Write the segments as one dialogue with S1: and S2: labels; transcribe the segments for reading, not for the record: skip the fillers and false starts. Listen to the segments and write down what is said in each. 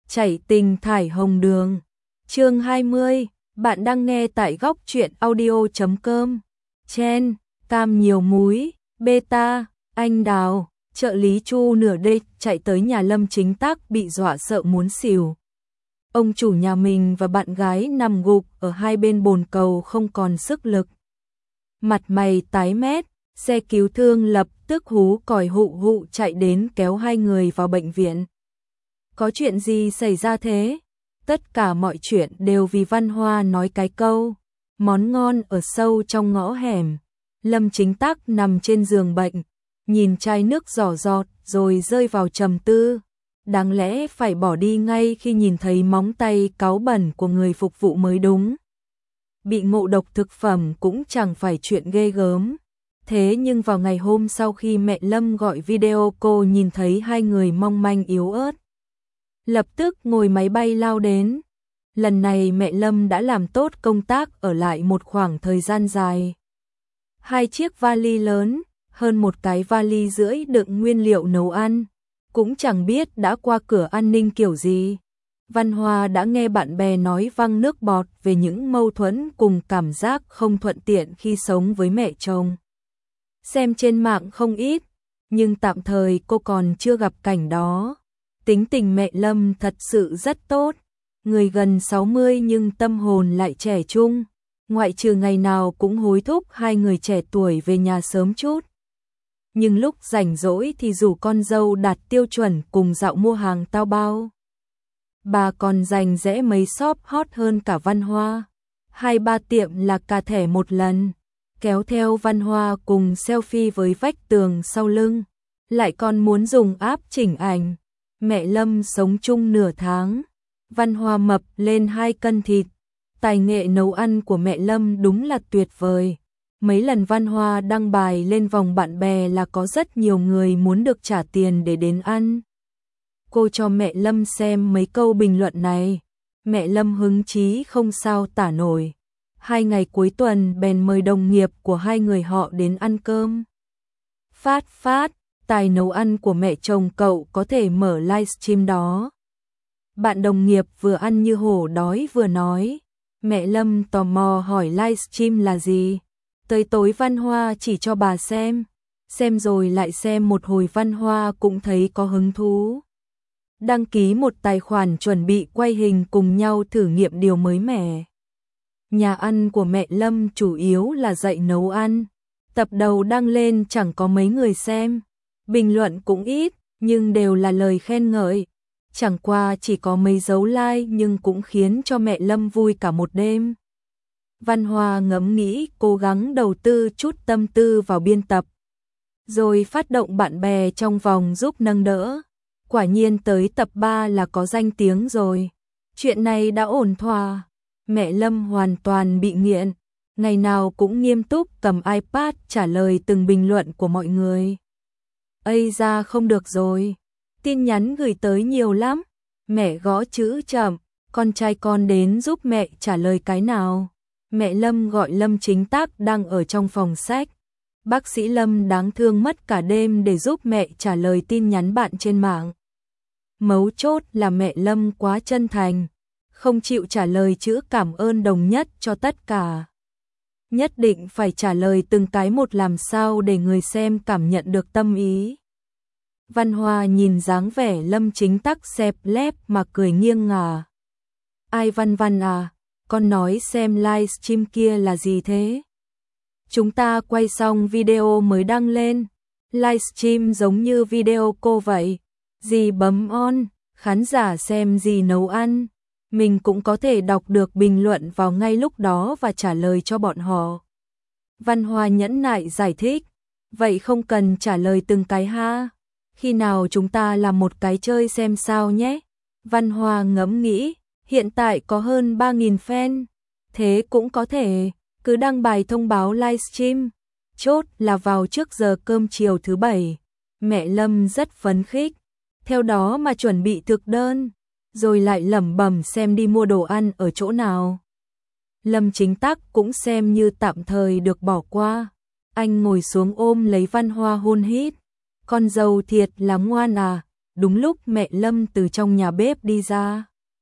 S1: Chảy tình thải hồng đường. Chương 20, bạn đang nghe tại góc truyện audio.com. Chen, cam nhiều múi, beta, anh đào, trợ lý Chu nửa đêm chạy tới nhà Lâm Chính Tác bị dọa sợ muốn xỉu. Ông chủ nhà mình và bạn gái nằm gục ở hai bên bồn cầu không còn sức lực. Mặt mày tái mét, xe cứu thương lập tức hú còi hụ hụ chạy đến kéo hai người vào bệnh viện. Có chuyện gì xảy ra thế? Tất cả mọi chuyện đều vì Văn Hoa nói cái câu món ngon ở sâu trong ngõ hẻm. Lâm Chính Tác nằm trên giường bệnh, nhìn chai nước giỏ giọt rồi rơi vào trầm tư. Đáng lẽ phải bỏ đi ngay khi nhìn thấy móng tay cáu bẩn của người phục vụ mới đúng. Bị ngộ độc thực phẩm cũng chẳng phải chuyện ghê gớm. Thế nhưng vào ngày hôm sau khi mẹ Lâm gọi video cô nhìn thấy hai người mong manh yếu ớt. Lập tức ngồi máy bay lao đến. Lần này mẹ Lâm đã làm tốt công tác ở lại một khoảng thời gian dài. Hai chiếc vali lớn, hơn một cái vali rưỡi đựng nguyên liệu nấu ăn. Cũng chẳng biết đã qua cửa an ninh kiểu gì. Văn Hoa đã nghe bạn bè nói văng nước bọt về những mâu thuẫn cùng cảm giác không thuận tiện khi sống với mẹ chồng. Xem trên mạng không ít, nhưng tạm thời cô còn chưa gặp cảnh đó. Tính tình mẹ Lâm thật sự rất tốt, người gần 60 nhưng tâm hồn lại trẻ trung, ngoại trừ ngày nào cũng hối thúc hai người trẻ tuổi về nhà sớm chút. Nhưng lúc rảnh rỗi thì rủ con dâu đạt tiêu chuẩn cùng dạo mua hàng tao bao. Bà còn dành rẽ mấy shop hot hơn cả Văn Hoa. 2-3 tiệm là cả thẻ một lần, kéo theo Văn Hoa cùng selfie với vách tường sau lưng. Lại còn muốn dùng app chỉnh ảnh. Mẹ Lâm sống chung nửa tháng, Văn Hoa mập lên 2 cân thịt. Tài nghệ nấu ăn của mẹ Lâm đúng là tuyệt vời. Mấy lần Văn Hoa đăng bài lên vòng bạn bè là có rất nhiều người muốn được trả tiền để đến ăn. Cô cho mẹ Lâm xem mấy câu bình luận này. Mẹ Lâm hứng chí không sao tả nổi. 2 ngày cuối tuần bèn mời đồng nghiệp của hai người họ đến ăn cơm. Phát, tài nấu ăn của mẹ chồng cậu có thể mở livestream đó. Bạn đồng nghiệp vừa ăn như hổ đói vừa nói. Mẹ Lâm tò mò hỏi livestream là gì. Tới tối Văn Hoa chỉ cho bà xem rồi lại xem một hồi. Văn Hoa cũng thấy có hứng thú. Đăng ký một tài khoản chuẩn bị quay hình cùng nhau thử nghiệm điều mới mẻ. Nhà ăn của mẹ Lâm chủ yếu là dạy nấu ăn. Tập đầu đăng lên chẳng có mấy người xem. Bình luận cũng ít, nhưng đều là lời khen ngợi. Chẳng qua chỉ có mấy dấu like nhưng cũng khiến cho mẹ Lâm vui cả một đêm. Văn Hoa ngẫm nghĩ cố gắng đầu tư chút tâm tư vào biên tập. Rồi phát động bạn bè trong vòng giúp nâng đỡ. Quả nhiên tới tập 3 là có danh tiếng rồi. Chuyện này đã ổn thỏa. Mẹ Lâm hoàn toàn bị nghiện. Ngày nào cũng nghiêm túc cầm iPad trả lời từng bình luận của mọi người. Ây da không được rồi. Tin nhắn gửi tới nhiều lắm. Mẹ gõ chữ chậm. Con trai con đến giúp mẹ trả lời cái nào. Mẹ Lâm gọi Lâm Chính Tác đang ở trong phòng sách. Bác sĩ Lâm đáng thương mất cả đêm để giúp mẹ trả lời tin nhắn bạn trên mạng. Mấu chốt là mẹ Lâm quá chân thành, không chịu trả lời chữ cảm ơn đồng nhất cho tất cả. Nhất định phải trả lời từng cái một làm sao để người xem cảm nhận được tâm ý. Văn Hoa nhìn dáng vẻ Lâm Chính Tác xẹp lép mà cười nghiêng ngả. Ai Văn à, con nói xem livestream kia là gì thế? Chúng ta quay xong video mới đăng lên. Livestream giống như video cô vậy. Dì bấm on, khán giả xem dì nấu ăn. Mình cũng có thể đọc được bình luận vào ngay lúc đó và trả lời cho bọn họ. Văn Hoa nhẫn nại giải thích. Vậy không cần trả lời từng cái ha. Khi nào chúng ta làm một cái chơi xem sao nhé. Văn Hoa ngẫm nghĩ. Hiện tại có hơn 3.000 fan. Thế cũng có thể. Cứ đăng bài thông báo livestream. Chốt là vào trước giờ cơm chiều thứ 7. Mẹ Lâm rất phấn khích. Theo đó mà chuẩn bị thực đơn. Rồi lại lẩm bẩm xem đi mua đồ ăn ở chỗ nào. Lâm Chính Tác cũng xem như tạm thời được bỏ qua. Anh ngồi xuống ôm lấy Văn Hoa hôn hít. Con dâu thiệt là ngoan à. đúng lúc mẹ Lâm từ trong nhà bếp đi ra.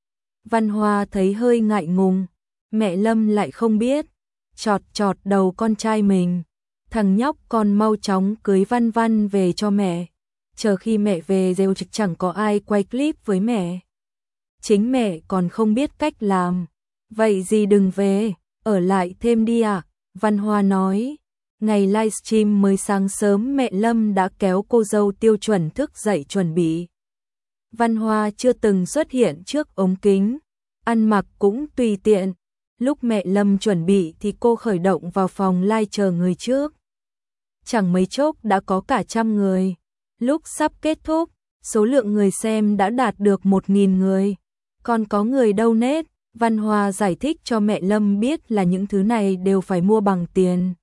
S1: Văn Hoa thấy hơi ngại ngùng, mẹ Lâm lại không biết, chọt chọt đầu con trai mình. Thằng nhóc con mau chóng cưới Văn Văn về cho mẹ. Chờ khi mẹ về đều chẳng có ai quay clip với mẹ. Chính mẹ còn không biết cách làm. Vậy gì đừng về, ở lại thêm đi ạ. Văn Hoa nói. Ngày livestream mới sáng sớm mẹ Lâm đã kéo cô dâu Tiêu Chuẩn thức dậy chuẩn bị. Văn Hoa chưa từng xuất hiện trước ống kính, ăn mặc cũng tùy tiện. Lúc mẹ Lâm chuẩn bị thì cô khởi động vào phòng live chờ người trước. Chẳng mấy chốc đã có cả 100 người. Lúc sắp kết thúc, số lượng người xem đã đạt được 1.000 người. Còn có người donate, Văn Hoa giải thích cho mẹ Lâm biết là những thứ này đều phải mua bằng tiền.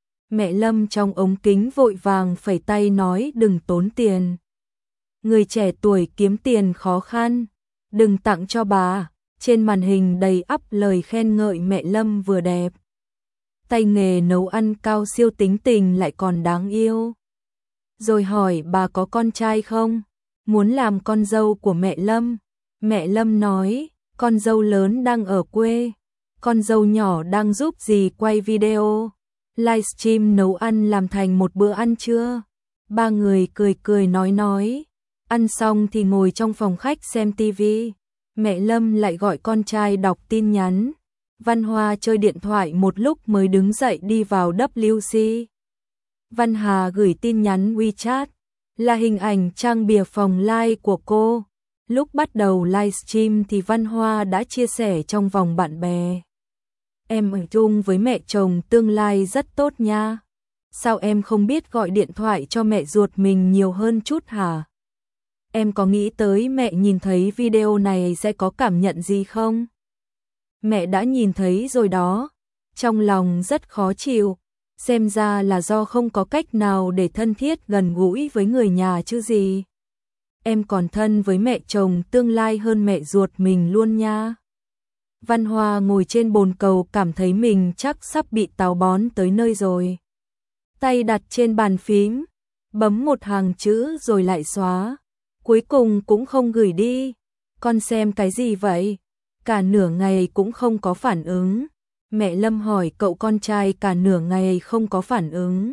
S1: Mẹ Lâm trong ống kính vội vàng phẩy tay nói đừng tốn tiền. Người trẻ tuổi kiếm tiền khó khăn, đừng tặng cho bà. Trên màn hình đầy ắp lời khen ngợi mẹ Lâm vừa đẹp. Tay nghề nấu ăn cao siêu, tính tình lại còn đáng yêu. Rồi hỏi bà có con trai không? Muốn làm con dâu của mẹ Lâm. Mẹ Lâm nói, con dâu lớn đang ở quê, con dâu nhỏ đang giúp dì quay video. Livestream nấu ăn làm thành một bữa ăn trưa. Ba người cười cười nói. Ăn xong thì ngồi trong phòng khách xem tivi. Mẹ Lâm lại gọi con trai đọc tin nhắn. Văn Hoa chơi điện thoại một lúc mới đứng dậy đi vào WC. Văn Hà gửi tin nhắn WeChat, là hình ảnh trang bìa phòng live của cô. Lúc bắt đầu livestream thì Văn Hoa đã chia sẻ trong vòng bạn bè. Em ở chung với mẹ chồng tương lai rất tốt nha. Sao em không biết gọi điện thoại cho mẹ ruột mình nhiều hơn chút hả? Em có nghĩ tới mẹ nhìn thấy video này sẽ có cảm nhận gì không? Mẹ đã nhìn thấy rồi đó. Trong lòng rất khó chịu. Xem ra là do không có cách nào để thân thiết gần gũi với người nhà chứ gì. Em còn thân với mẹ chồng tương lai hơn mẹ ruột mình luôn nha. Văn Hoa ngồi trên bồn cầu cảm thấy mình chắc sắp bị táo bón tới nơi rồi. Tay đặt trên bàn phím, bấm một hàng chữ rồi lại xóa. Cuối cùng cũng không gửi đi. Con xem cái gì vậy? Cả nửa ngày cũng không có phản ứng. Mẹ Lâm hỏi cậu con trai cả nửa ngày không có phản ứng.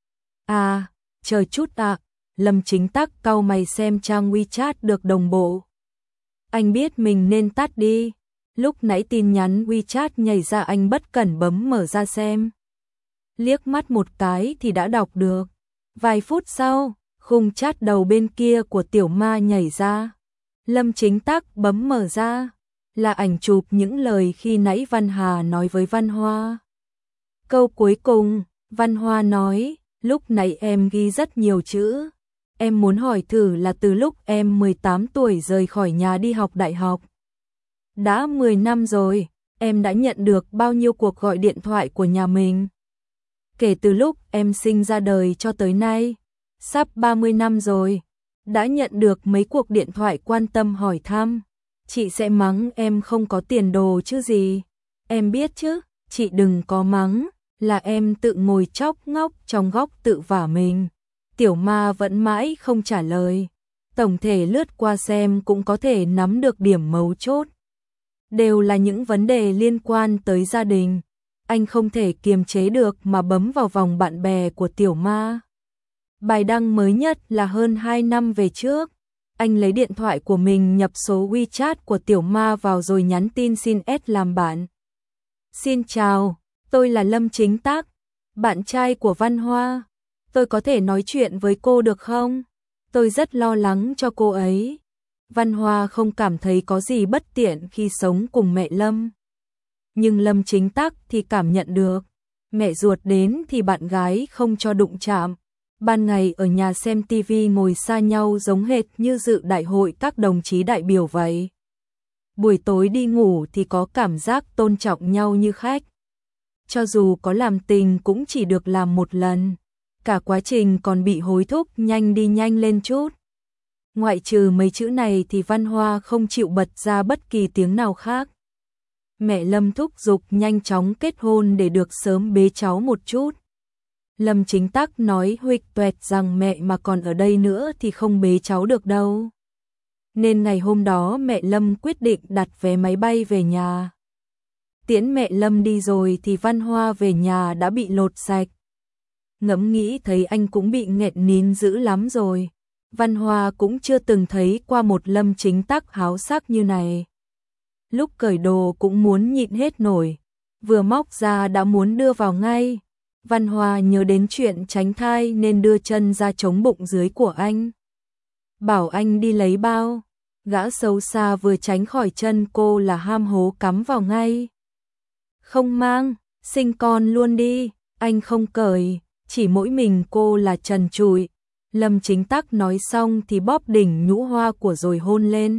S1: À, chờ chút ạ. Lâm Chính Tắc cau mày xem trang WeChat được đồng bộ. Anh biết mình nên tắt đi. Lúc nãy tin nhắn WeChat nhảy ra anh bất cẩn bấm mở ra xem. Liếc mắt một cái thì đã đọc được. Vài phút sau, khung chat đầu bên kia của Tiểu Ma nhảy ra. Lâm Chính Tắc bấm mở ra. Là ảnh chụp những lời khi nãy Văn Hà nói với Văn Hoa. Câu cuối cùng, Văn Hoa nói, lúc nãy em ghi rất nhiều chữ. Em muốn hỏi thử là từ lúc em 18 tuổi rời khỏi nhà đi học đại học. Đã 10 năm rồi, em đã nhận được bao nhiêu cuộc gọi điện thoại của nhà mình? Kể từ lúc em sinh ra đời cho tới nay, sắp 30 năm rồi, đã nhận được mấy cuộc điện thoại quan tâm hỏi thăm. Chị sẽ mắng em không có tiền đồ chứ gì. Em biết chứ, chị đừng có mắng, là em tự ngồi chóc ngóc trong góc tự vả mình. Tiểu Ma vẫn mãi không trả lời. Tổng thể lướt qua xem cũng có thể nắm được điểm mấu chốt. Đều là những vấn đề liên quan tới gia đình. Anh không thể kiềm chế được mà bấm vào vòng bạn bè của Tiểu Ma. Bài đăng mới nhất là hơn 2 năm về trước. Anh lấy điện thoại của mình nhập số WeChat của Tiểu Ma vào rồi nhắn tin xin add làm bạn. Xin chào, tôi là Lâm Chính Tắc, bạn trai của Văn Hoa. Tôi có thể nói chuyện với cô được không? Tôi rất lo lắng cho cô ấy. Văn Hoa không cảm thấy có gì bất tiện khi sống cùng mẹ Lâm. Nhưng Lâm Chính Tắc thì cảm nhận được. Mẹ ruột đến thì bạn gái không cho đụng chạm. Ban ngày ở nhà xem tivi ngồi xa nhau giống hệt như dự đại hội các đồng chí đại biểu vậy. Buổi tối đi ngủ thì có cảm giác tôn trọng nhau như khách. Cho dù có làm tình cũng chỉ được làm một lần. Cả quá trình còn bị hối thúc nhanh đi nhanh lên chút. Ngoại trừ mấy chữ này thì Văn Hoa không chịu bật ra bất kỳ tiếng nào khác. Mẹ Lâm thúc giục nhanh chóng kết hôn để được sớm bế cháu một chút. Lâm Chính Tắc nói huỵch toẹt rằng mẹ mà còn ở đây nữa thì không bế cháu được đâu. nên ngày hôm đó mẹ Lâm quyết định đặt vé máy bay về nhà. Tiễn mẹ Lâm đi rồi thì Văn Hoa về nhà đã bị lột sạch. Ngẫm nghĩ thấy anh cũng bị nghẹn nín dữ lắm rồi. Văn Hoa cũng chưa từng thấy qua một Lâm Chính Tắc háo sắc như này. Lúc cởi đồ cũng muốn nhịn hết nổi, vừa móc ra đã muốn đưa vào ngay. Văn Hoa nhớ đến chuyện tránh thai nên đưa chân ra chống bụng dưới của anh. Bảo anh đi lấy bao, gã xấu xa vừa tránh khỏi chân cô là ham hố cắm vào ngay. Không mang, sinh con luôn đi, anh không cởi, chỉ mỗi mình cô là trần trụi. Lâm Chính Tắc nói xong thì bóp đỉnh nhũ hoa của rồi hôn lên.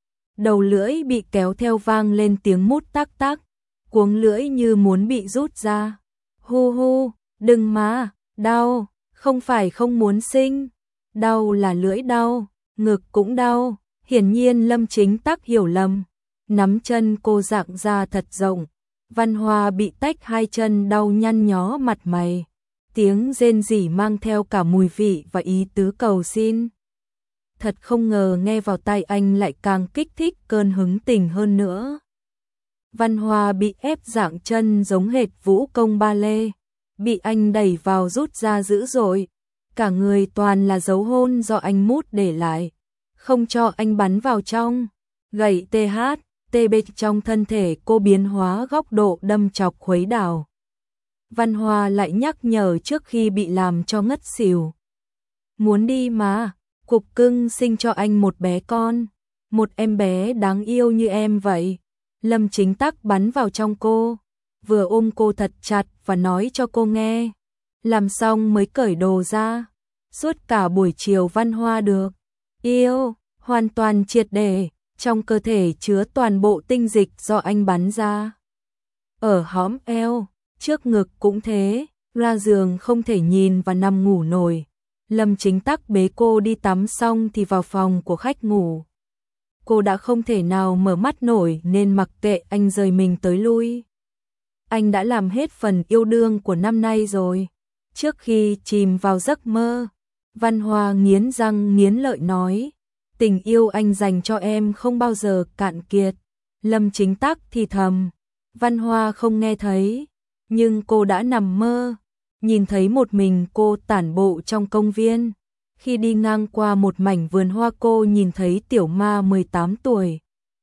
S1: Đầu lưỡi bị kéo theo vang lên tiếng mút tắc tắc, cuống lưỡi như muốn bị rút ra. Hu hu, đừng mà, đau, không phải không muốn sinh, đau là lưỡi đau, ngực cũng đau. Hiển nhiên Lâm Chính Tắc hiểu lầm, nắm chân cô dạng ra thật rộng. Văn Hoa bị tách hai chân đau nhăn nhó mặt mày. Tiếng rên rỉ mang theo cả mùi vị và ý tứ cầu xin. Thật không ngờ nghe vào tai anh lại càng kích thích cơn hứng tình hơn nữa. Văn Hoa bị ép dạng chân giống hệt vũ công ba lê, bị anh đẩy vào rút ra dữ dội. Cả người toàn là dấu hôn do anh mút để lại, không cho anh bắn vào trong. Gậy TB trong thân thể cô biến hóa góc độ đâm chọc khuấy đảo. Văn Hoa lại nhắc nhở trước khi bị làm cho ngất xỉu. Muốn đi mà, cục cưng sinh cho anh một bé con, một em bé đáng yêu như em vậy. Lâm Chính Tắc bắn vào trong cô, vừa ôm cô thật chặt và nói cho cô nghe. Làm xong mới cởi đồ ra. Suốt cả buổi chiều Văn Hoa được yêu, hoàn toàn triệt để, trong cơ thể chứa toàn bộ tinh dịch do anh bắn ra. Ở hõm eo, trước ngực cũng thế, ra giường không thể nhìn và nằm ngủ nổi. Lâm Chính Tắc bế cô đi tắm xong thì vào phòng của khách ngủ. Cô đã không thể nào mở mắt nổi nên mặc kệ anh rời mình tới lui. Anh đã làm hết phần yêu đương của năm nay rồi. Trước khi chìm vào giấc mơ, Văn Hoa nghiến răng nghiến lợi nói, tình yêu anh dành cho em không bao giờ cạn kiệt. Lâm Chính Tắc thì thầm, Văn Hoa không nghe thấy, nhưng cô đã nằm mơ, nhìn thấy một mình cô tản bộ trong công viên. Khi đi ngang qua một mảnh vườn hoa cô nhìn thấy Tiểu Ma 18 tuổi.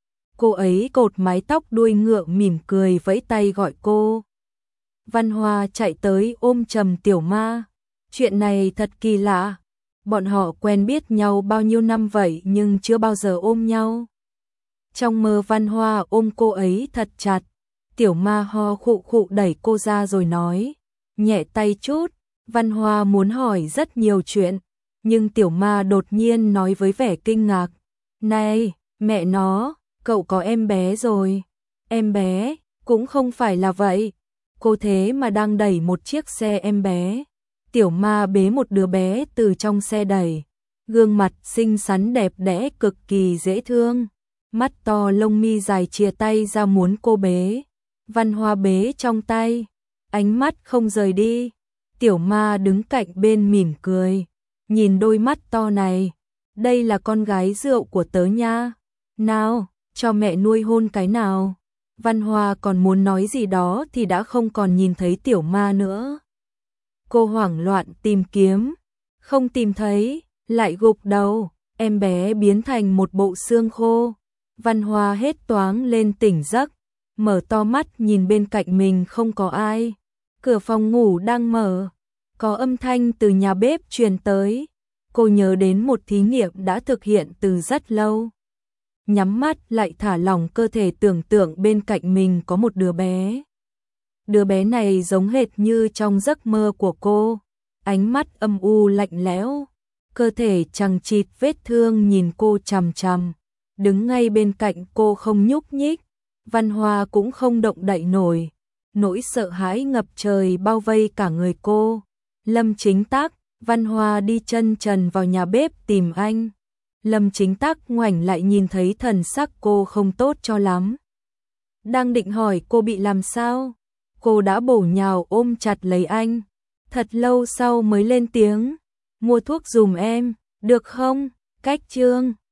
S1: Cô ấy cột mái tóc đuôi ngựa mỉm cười vẫy tay gọi cô. Văn Hoa chạy tới ôm chầm Tiểu Ma. Chuyện này thật kỳ lạ. Bọn họ quen biết nhau bao nhiêu năm vậy nhưng chưa bao giờ ôm nhau. Trong mơ Văn Hoa ôm cô ấy thật chặt. Tiểu Ma ho khụ khụ đẩy cô ra rồi nói, nhẹ tay chút. Văn Hoa muốn hỏi rất nhiều chuyện, nhưng Tiểu Ma đột nhiên nói với vẻ kinh ngạc, này, mẹ nó, cậu có em bé rồi. Em bé, cũng không phải là vậy. Cô thế mà đang đẩy một chiếc xe em bé. Tiểu Ma bế một đứa bé từ trong xe đẩy. Gương mặt xinh xắn đẹp đẽ cực kỳ dễ thương. Mắt to lông mi dài chìa tay ra muốn cô bế. Văn Hoa bế trong tay, ánh mắt không rời đi. Tiểu Ma đứng cạnh bên mỉm cười, nhìn đôi mắt to này, đây là con gái rượu của tớ nha. Nào, cho mẹ nuôi hôn cái nào. Văn Hoa còn muốn nói gì đó thì đã không còn nhìn thấy Tiểu Ma nữa. Cô hoảng loạn tìm kiếm, không tìm thấy, lại gục đầu, em bé biến thành một bộ xương khô. Văn Hoa hết toáng lên tỉnh giấc, mở to mắt nhìn bên cạnh mình không có ai. Cửa phòng ngủ đang mở, có âm thanh từ nhà bếp truyền tới. Cô nhớ đến một thí nghiệm đã thực hiện từ rất lâu. Nhắm mắt lại thả lỏng cơ thể tưởng tượng bên cạnh mình có một đứa bé. Đứa bé này giống hệt như trong giấc mơ của cô, ánh mắt âm u lạnh lẽo, cơ thể chằng chịt vết thương nhìn cô chằm chằm, đứng ngay bên cạnh cô không nhúc nhích. Văn Hoa cũng không động đậy nổi, nỗi sợ hãi ngập trời bao vây cả người cô. Lâm Chính Tắc, Văn Hoa đi chân trần vào nhà bếp tìm anh. Lâm Chính Tắc ngoảnh lại nhìn thấy thần sắc cô không tốt cho lắm. Đang định hỏi cô bị làm sao, cô đã bổ nhào ôm chặt lấy anh. Thật lâu sau mới lên tiếng, mua thuốc giùm em, được không? Cách chương